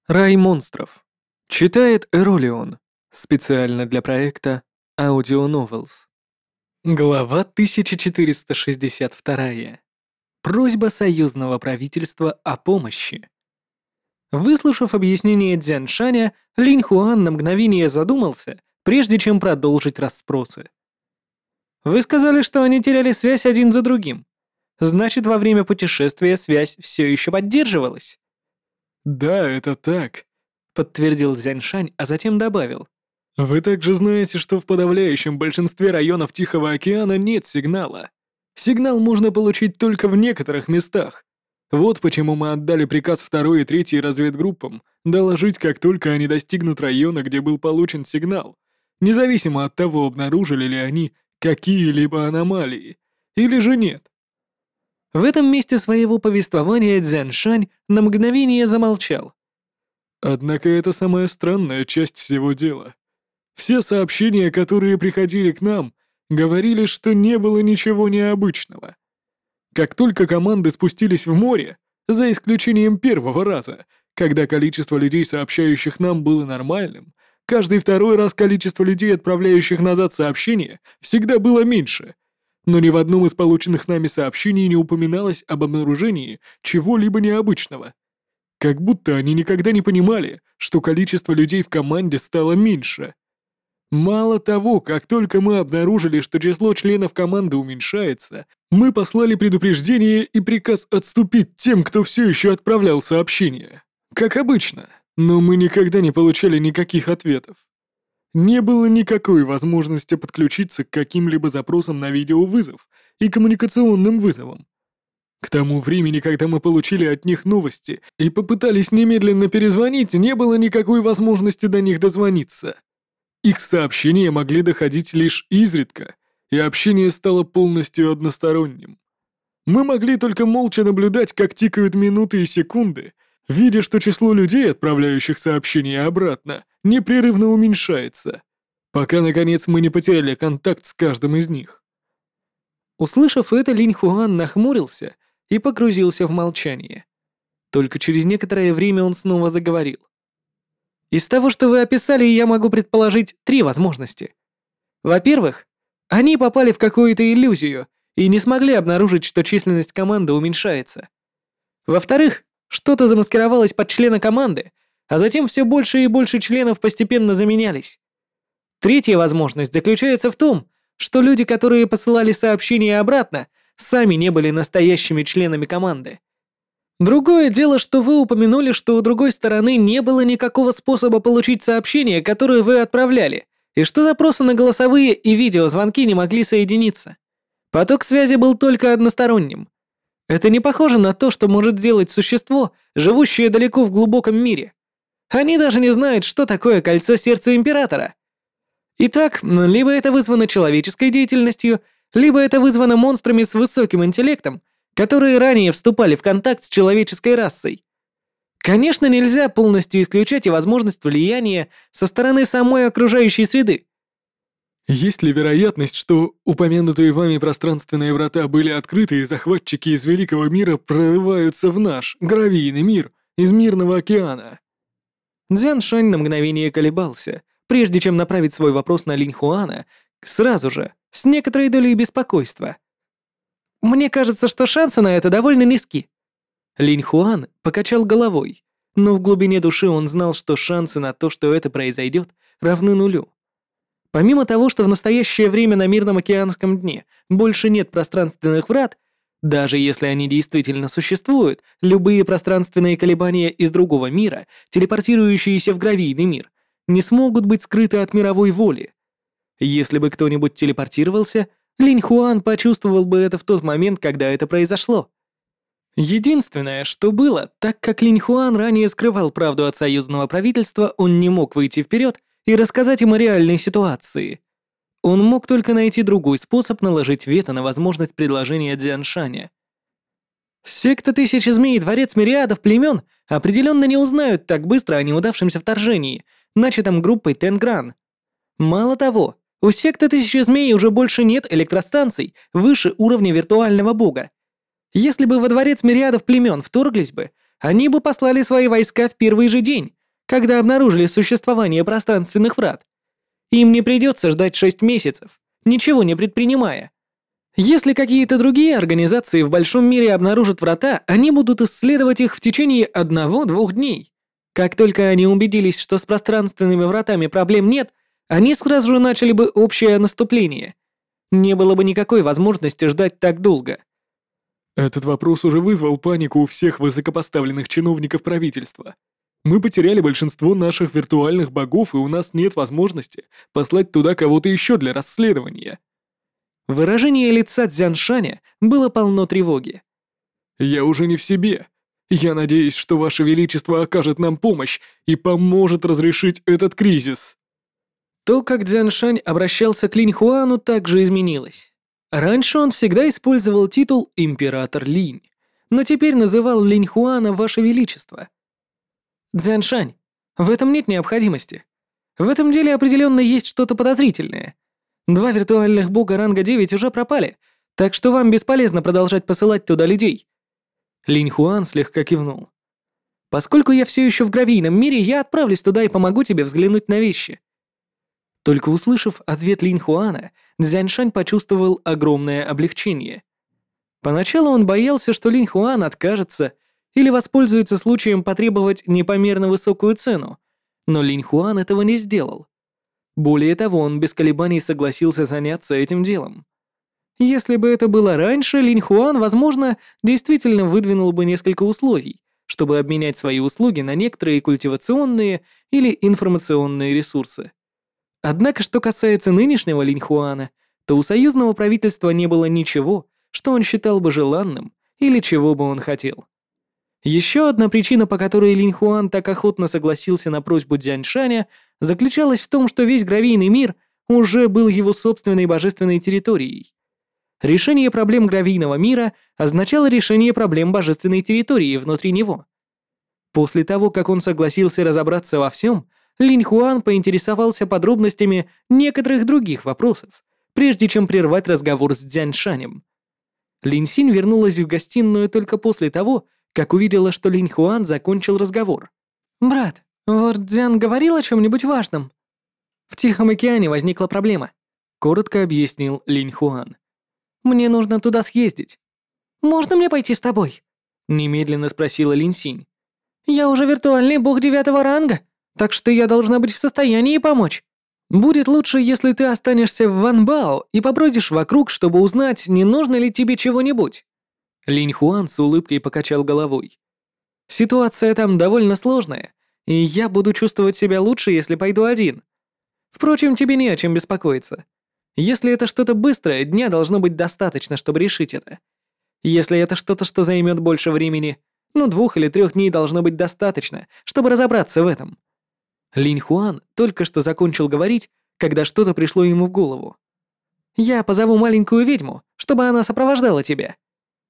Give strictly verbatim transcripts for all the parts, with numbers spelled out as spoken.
Рай монстров. Читает Эролион. Специально для проекта Audio Novels. Глава тысяча четыреста шестьдесят два. Просьба союзного правительства о помощи. Выслушав объяснение Дзяншаня, Линь Хуан на мгновение задумался, прежде чем продолжить расспросы. «Вы сказали, что они теряли связь один за другим. Значит, во время путешествия связь все еще поддерживалась?» «Да, это так», — подтвердил Дзяньшань, а затем добавил. «Вы также знаете, что в подавляющем большинстве районов Тихого океана нет сигнала. Сигнал можно получить только в некоторых местах. Вот почему мы отдали приказ второй и третьей разведгруппам доложить, как только они достигнут района, где был получен сигнал, независимо от того, обнаружили ли они какие-либо аномалии, или же нет». В этом месте своего повествования Дзяншань на мгновение замолчал. Однако это самая странная часть всего дела. Все сообщения, которые приходили к нам, говорили, что не было ничего необычного. Как только команды спустились в море, за исключением первого раза, когда количество людей, сообщающих нам, было нормальным, каждый второй раз количество людей, отправляющих назад сообщения, всегда было меньше. Но ни в одном из полученных нами сообщений не упоминалось об обнаружении чего-либо необычного. Как будто они никогда не понимали, что количество людей в команде стало меньше. Мало того, как только мы обнаружили, что число членов команды уменьшается, мы послали предупреждение и приказ отступить тем, кто все еще отправлял сообщения. Как обычно, но мы никогда не получали никаких ответов. Не было никакой возможности подключиться к каким-либо запросам на видеовызов и коммуникационным вызовам. К тому времени, когда мы получили от них новости и попытались немедленно перезвонить, не было никакой возможности до них дозвониться. Их сообщения могли доходить лишь изредка, и общение стало полностью односторонним. Мы могли только молча наблюдать, как тикают минуты и секунды, видя, что число людей, отправляющих сообщения обратно, непрерывно уменьшается, пока, наконец, мы не потеряли контакт с каждым из них. Услышав это, Линь Хуан нахмурился и погрузился в молчание. Только через некоторое время он снова заговорил. «Из того, что вы описали, я могу предположить три возможности. Во-первых, они попали в какую-то иллюзию и не смогли обнаружить, что численность команды уменьшается. Во-вторых, что-то замаскировалось под члена команды, а затем все больше и больше членов постепенно заменялись. Третья возможность заключается в том, что люди, которые посылали сообщения обратно, сами не были настоящими членами команды. Другое дело, что вы упомянули, что у другой стороны не было никакого способа получить сообщения, которые вы отправляли, и что запросы на голосовые и видеозвонки не могли соединиться. Поток связи был только односторонним. Это не похоже на то, что может делать существо, живущее далеко в глубоком мире. Они даже не знают, что такое кольцо сердца Императора. Итак, либо это вызвано человеческой деятельностью, либо это вызвано монстрами с высоким интеллектом, которые ранее вступали в контакт с человеческой расой. Конечно, нельзя полностью исключать и возможность влияния со стороны самой окружающей среды. Есть ли вероятность, что упомянутые вами пространственные врата были открыты и захватчики из Великого мира прорываются в наш, гравийный мир, из Мирного океана? Дзяншань на мгновение колебался, прежде чем направить свой вопрос на Линь Хуана, сразу же, с некоторой долей беспокойства. «Мне кажется, что шансы на это довольно низки». Линь Хуан покачал головой, но в глубине души он знал, что шансы на то, что это произойдет, равны нулю. Помимо того, что в настоящее время на Мирном океанском дне больше нет пространственных врат, даже если они действительно существуют, любые пространственные колебания из другого мира, телепортирующиеся в гравийный мир, не смогут быть скрыты от мировой воли. Если бы кто-нибудь телепортировался, Линь Хуан почувствовал бы это в тот момент, когда это произошло. Единственное, что было, так как Линь Хуан ранее скрывал правду от союзного правительства, он не мог выйти вперед и рассказать им о реальной ситуации. Он мог только найти другой способ наложить вето на возможность предложения Дзяншаня. Секта Тысячи Змей и Дворец Мириадов Племен определенно не узнают так быстро о неудавшемся вторжении, начатом группой Тенгран. Мало того, у секты Тысячи Змей уже больше нет электростанций выше уровня виртуального бога. Если бы во Дворец Мириадов Племен вторглись бы, они бы послали свои войска в первый же день, когда обнаружили существование пространственных врат. Им не придется ждать шесть месяцев, ничего не предпринимая. Если какие-то другие организации в большом мире обнаружат врата, они будут исследовать их в течение одного-двух дней. Как только они убедились, что с пространственными вратами проблем нет, они сразу же начали бы общее наступление. Не было бы никакой возможности ждать так долго. Этот вопрос уже вызвал панику у всех высокопоставленных чиновников правительства. Мы потеряли большинство наших виртуальных богов, и у нас нет возможности послать туда кого-то еще для расследования. Выражение лица Цзяншаня было полно тревоги. Я уже не в себе. Я надеюсь, что Ваше Величество окажет нам помощь и поможет разрешить этот кризис. То, как Цзяншань обращался к Линь Хуану, также изменилось. Раньше он всегда использовал титул «Император Линь», но теперь называл Линь Хуана «Ваше Величество». Цзяншань, в этом нет необходимости. В этом деле определенно есть что-то подозрительное. Два виртуальных бога ранга девять уже пропали, так что вам бесполезно продолжать посылать туда людей. Линь Хуан слегка кивнул. Поскольку я все еще в гравийном мире, я отправлюсь туда и помогу тебе взглянуть на вещи. Только услышав ответ Линь Хуана, Цзяншань почувствовал огромное облегчение. Поначалу он боялся, что Линь Хуан откажется или воспользуется случаем потребовать непомерно высокую цену, но Линь Хуан этого не сделал. Более того, он без колебаний согласился заняться этим делом. Если бы это было раньше, Линь Хуан, возможно, действительно выдвинул бы несколько условий, чтобы обменять свои услуги на некоторые культивационные или информационные ресурсы. Однако, что касается нынешнего Линь Хуана, то у союзного правительства не было ничего, что он считал бы желанным или чего бы он хотел. Еще одна причина, по которой Линь Хуан так охотно согласился на просьбу Цзяншаня, заключалась в том, что весь гравийный мир уже был его собственной божественной территорией. Решение проблем гравийного мира означало решение проблем божественной территории внутри него. После того, как он согласился разобраться во всем, Линь Хуан поинтересовался подробностями некоторых других вопросов, прежде чем прервать разговор с Цзяншанем. Линь Синь вернулась в гостиную только после того, как увидела, что Линь Хуан закончил разговор. «Брат, лорд Цзян говорил о чем-нибудь важном?» «В Тихом океане возникла проблема», — коротко объяснил Линь Хуан. «Мне нужно туда съездить». «Можно мне пойти с тобой?» — немедленно спросила Линь Синь. «Я уже виртуальный бог девятого ранга, так что я должна быть в состоянии помочь. Будет лучше, если ты останешься в Ванбао и побродишь вокруг, чтобы узнать, не нужно ли тебе чего-нибудь». Линь Хуан с улыбкой покачал головой. «Ситуация там довольно сложная, и я буду чувствовать себя лучше, если пойду один. Впрочем, тебе не о чем беспокоиться. Если это что-то быстрое, дня должно быть достаточно, чтобы решить это. Если это что-то, что займет больше времени, ну двух или трех дней должно быть достаточно, чтобы разобраться в этом». Линь Хуан только что закончил говорить, когда что-то пришло ему в голову. «Я позову маленькую ведьму, чтобы она сопровождала тебя».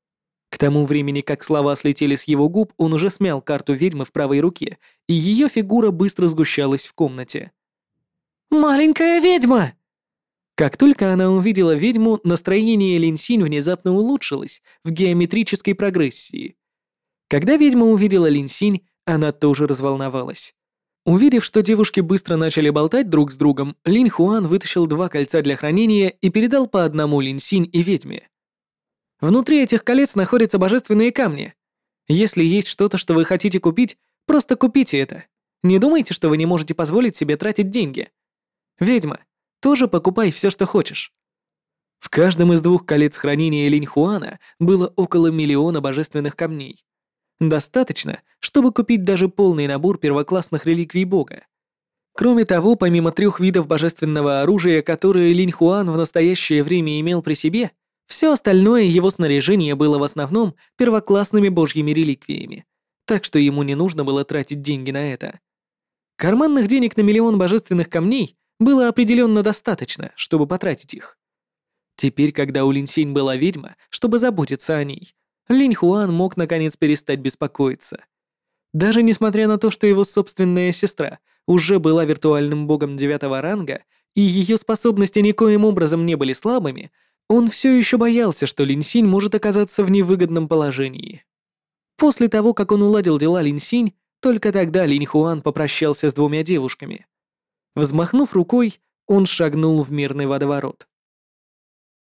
К тому времени, как слова слетели с его губ, он уже смял карту ведьмы в правой руке, и ее фигура быстро сгущалась в комнате. «Маленькая ведьма!» Как только она увидела ведьму, настроение Линь Синь внезапно улучшилось в геометрической прогрессии. Когда ведьма увидела Линь Синь, она тоже разволновалась. Увидев, что девушки быстро начали болтать друг с другом, Линь Хуан вытащил два кольца для хранения и передал по одному Линь Синь и ведьме. Внутри этих колец находятся божественные камни. Если есть что-то, что вы хотите купить, просто купите это. Не думайте, что вы не можете позволить себе тратить деньги. Ведьма, тоже покупай все, что хочешь. В каждом из двух колец хранения Линь Хуана было около миллиона божественных камней. Достаточно, чтобы купить даже полный набор первоклассных реликвий бога. Кроме того, помимо трех видов божественного оружия, которые Линь Хуан в настоящее время имел при себе, все остальное его снаряжение было в основном первоклассными божьими реликвиями, так что ему не нужно было тратить деньги на это. Карманных денег на миллион божественных камней было определенно достаточно, чтобы потратить их. Теперь, когда у Линь Синь была ведьма, чтобы заботиться о ней, Линь Хуан мог наконец перестать беспокоиться. Даже несмотря на то, что его собственная сестра уже была виртуальным богом девятого ранга, и ее способности никоим образом не были слабыми, он все еще боялся, что Линь Синь может оказаться в невыгодном положении. После того, как он уладил дела Линь Синь, Только тогда Линь Хуан попрощался с двумя девушками. Взмахнув рукой, он шагнул в мирный водоворот.